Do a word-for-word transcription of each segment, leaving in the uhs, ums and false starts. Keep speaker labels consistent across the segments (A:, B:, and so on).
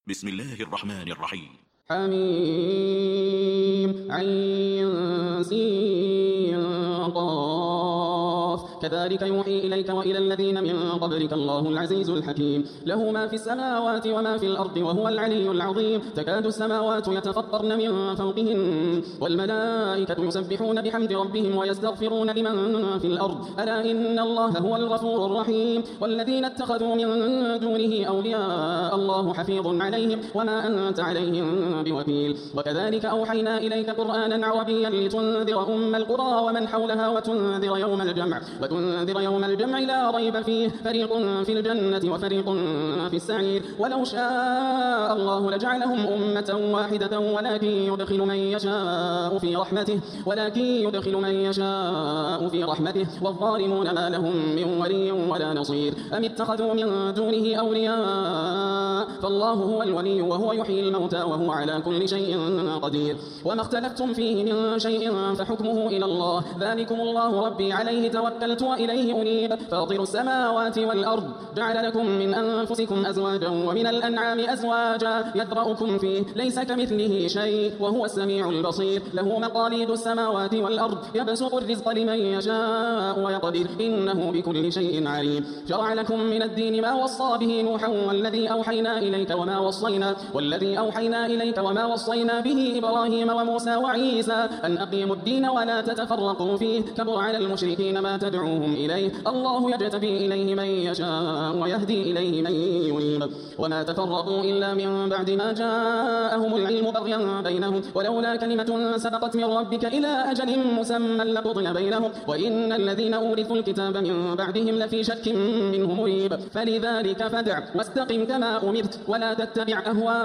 A: بسم الله الرحمن الرحيم.
B: حميم عين سين قاف كذلك يوحي إليك وإلى الذين من قبلك الله العزيز الحكيم له ما في السماوات وما في الأرض وهو العلي العظيم تكاد السماوات يتفطرن من فوقهن والملائكة يسبحون بحمد ربهم ويستغفرون لمن في الأرض ألا إن الله هو الغفور الرحيم والذين اتخذوا من دونه أولياء الله حفيظ عليهم وما أنت عليهم بوكيل وكذلك أوحينا إليك قرآنا عربيا لتنذر أم القرى ومن حولها وتنذر يوم الجمع وتنذر يوم الجمع لا ريب فيه فريق في الجنة وفريق في السعير ولو شاء الله لجعلهم أمة واحدة ولكن يدخل من يشاء في رحمته ولكن يدخل من يشاء في رحمته والظالمون ما لهم من ولي ولا نصير أم اتخذوا من دونه أولياء فالله هو الولي وهو يحيي الموتى وهو على كل شيء قدير وما اختلفتم فيه من شيء فحكمه إلى الله ذلكم الله ربي عليه توكلت وإليه أنيب فاطر السماوات والأرض جعل لكم من أنفسكم أزواجا ومن الأنعام أزواجا يذرأكم فيه ليس كمثله شيء وهو السميع البصير له مقاليد السماوات والأرض يبسط الرزق لمن يشاء ويقدر إنه بكل شيء عليم شرع لكم من الدين ما وصى به نوحا والذي أوحينا إليك وما وصينا والذي أوحينا إليك وما وصينا به إبراهيم وموسى وعيسى أن أقيموا الدين ولا تتفرقوا فيه كبر على المشركين ما تدعوهم إليه الله يجتبي إليه من يشاء ويهدي إليه من ينيب وما تفرقوا إلا من بعد ما جاءهم العلم بغيا بينهم ولولا كلمة سبقت من ربك إلى أجل مسمى لقضي بينهم وإن الذين أورثوا الكتاب من بعدهم لفي شك منه مريب فلذلك فادع واستقم كما أمرت ولا تتبع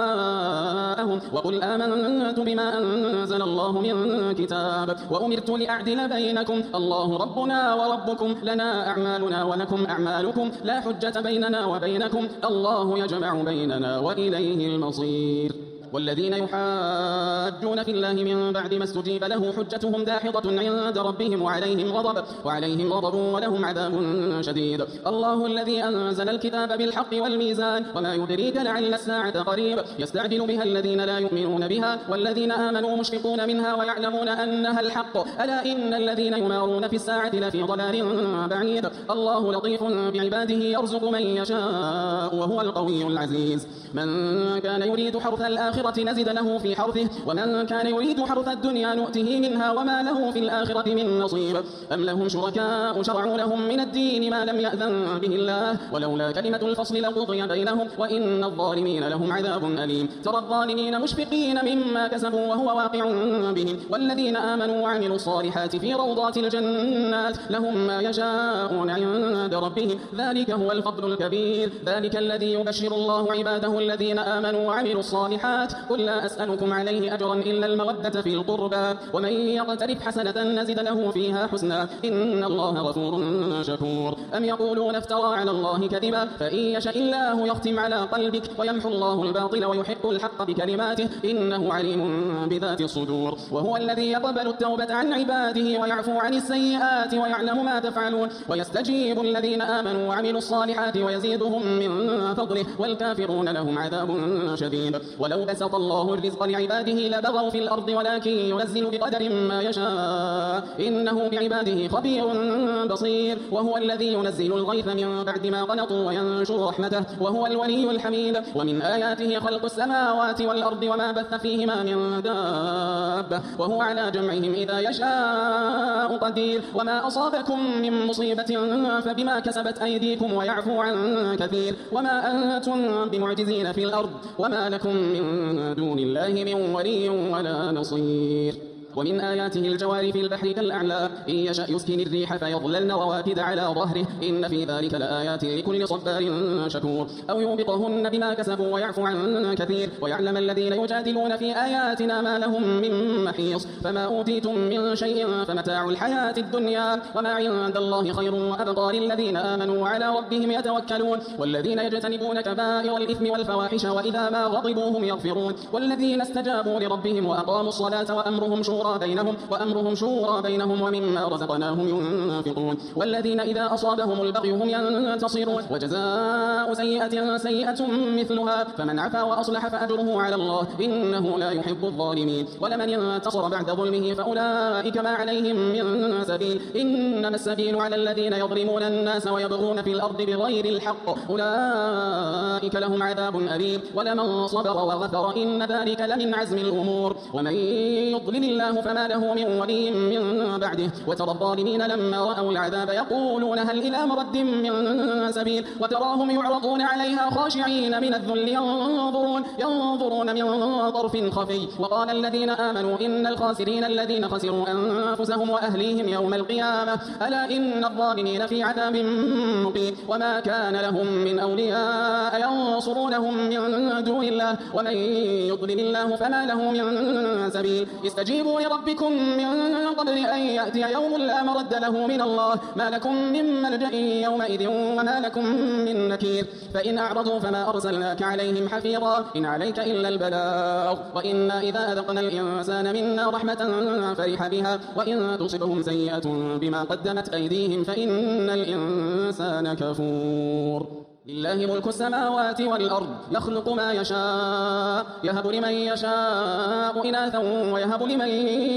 B: أهواءهم وقل آمنت بما أنزل الله من كتاب وأمرت لأعدل بينكم الله ربنا وربكم لنا أعمالنا ولكم أعمالكم لا حجة بيننا وبينكم الله يجمع بيننا وإليه المصير والذين يحاجون في الله من بعد ما استجيب له حجتهم داحضة عند ربهم وعليهم غضب وعليهم غضب ولهم عذاب شديد الله الذي أنزل الكتاب بالحق والميزان وما يدريك لعل الساعة قريب يستعجل بها الذين لا يؤمنون بها والذين آمنوا مشفقون منها ويعلمون أنها الحق ألا إن الذين يمارون في الساعة لفي ضلال بعيد الله لطيف بعباده يرزق من يشاء وهو القوي العزيز من كان يريد حرث الآخرة نزد له في حرثه ومن كان يريد حرث الدنيا نؤته منها وما له في الآخرة من نصيب أم لهم شركاء شرعوا لهم من الدين ما لم يأذن به الله ولولا كلمة الفصل لقضي بينهم وإن الظالمين لهم عذاب أليم ترى الظالمين مشفقين مما كسبوا وهو واقع بهم والذين آمنوا وعملوا الصالحات في روضات الجنات لهم ما يشاءون عند ربهم ذلك هو الفضل الكبير ذلك الذي يبشر الله عباده الذين آمنوا وعملوا الصالحات قل لا أسألكم عليه أجرا إلا المودة في القربى ومن يقترف حسنة نزد له فيها حسنا إن الله غفور شكور أم يقولون افترى على الله كذبا فإن يشاء الله يختم على قلبك ويمحو الله الباطل ويحق الحق بكلماته إنه عليم بذات الصدور وهو الذي يقبل التوبة عن عباده ويعفو عن السيئات ويعلم ما تفعلون ويستجيب الذين آمنوا وعملوا الصالحات ويزيدهم من فضله والكافرون لهم عذاب شديد ولو بسط الله الرزق لعباده لبغوا في الأرض ولكن ينزل بقدر ما يشاء إنه بعباده خبير بصير وهو الذي ينزل الغيث من بعد ما قنطوا وينشر رحمته وهو الولي الحميد ومن آياته خلق السماوات والأرض وما بث فيهما من دابة وهو على جمعهم إذا يشاء قدير وما أصابكم من مصيبة فبما كسبت أيديكم ويعفو عن كثير وما أنتم بمعجزين في الأرض وما لكم من دون الله من ولي ولا نصير ومن آياته الجوار في البحر كالأعلام إن يشأ يسكن الريح فيظللن رواكد على ظهره إن في ذلك لآيات لكل صبار شكور أو يوبقهن بما كسبوا ويعفو عن كثير ويعلم الذين يجادلون في آياتنا ما لهم من محيص فما أوتيتم من شيء فمتاع الحياة الدنيا وما عند الله خير وأبقى للذين آمنوا وعلى ربهم يتوكلون والذين يجتنبون كبائر الإثم والفواحش وإذا ما غضبوا هم يغفرون والذين استجابوا لربهم وأقاموا الصلاة وأمرهم شورى شورى بينهم وأمرهم شورى بينهم ومما رزقناهم ينفقون والذين إذا أصابهم البغي هم ينتصرون وجزاء سيئة سيئة مثلها فمن عفا وأصلح فأجره على الله إنه لا يحب الظالمين ولمن ينتصر بعد ظلمه فأولئك ما عليهم من سبيل إنما السبيل على الذين يظلمون الناس ويبغون في الأرض بغير الحق أولئك لهم عذاب أليم ولمن صبر وغفر إن ذلك لمن عزم الأمور ومن يضلل الله فما له من ولي من بعده وترى الظالمين لما رأوا العذاب يقولون هل إلى مرد من سبيل وتراهم يعرضون عليها خاشعين من الذل ينظرون ينظرون من طرف خفي وقال الذين آمنوا إن الخاسرين الذين خسروا أنفسهم وأهليهم يوم القيامة ألا إن الظالمين في عذاب مقيم وما كان لهم من أولياء ينصرونهم من دون الله ومن يضلل الله فما له من سبيل استجيبوا لربكم من قبل أن يأتي يوم لا مرد له من الله ما لكم من ملجأ يومئذ وما لكم من نكير فإن أعرضوا فما أرسلناك عليهم حفيظا إن عليك إلا البلاغ وإنا إذا أذقنا الإنسان منا رحمة فرح بها وإن تصبهم سيئة بما قدمت أيديهم فإن الإنسان كفور لله ملك السماوات والأرض يخلق ما يشاء يهب لمن يشاء إناثا ويهب لمن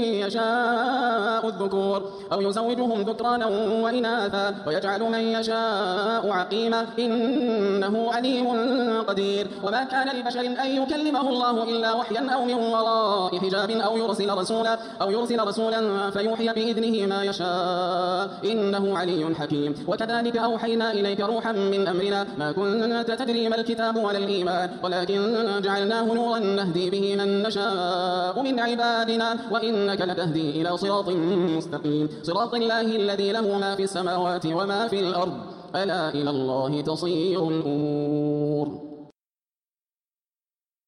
B: يشاء الذكور أو يزوجهم ذكرانا وإناثا ويجعل من يشاء عقيما إنه عليم قدير وما كان لبشر أن يكلمه الله إلا وحيا أو من وراء حجاب أو يرسل رسولا أو يرسل رسولا فيوحي بإذنه ما يشاء إنه علي حكيم وكذلك أوحينا إليك روحا من أمرنا ما كنت تدري ما الكتاب ولا الإيمان ولكن جعلناه نورا نهدي به من نشاء من عبادنا وإنك لتهدي إلى صراط مستقيم صراط الله الذي له ما في السماوات وما في الأرض ألا إلى الله تصير الأمور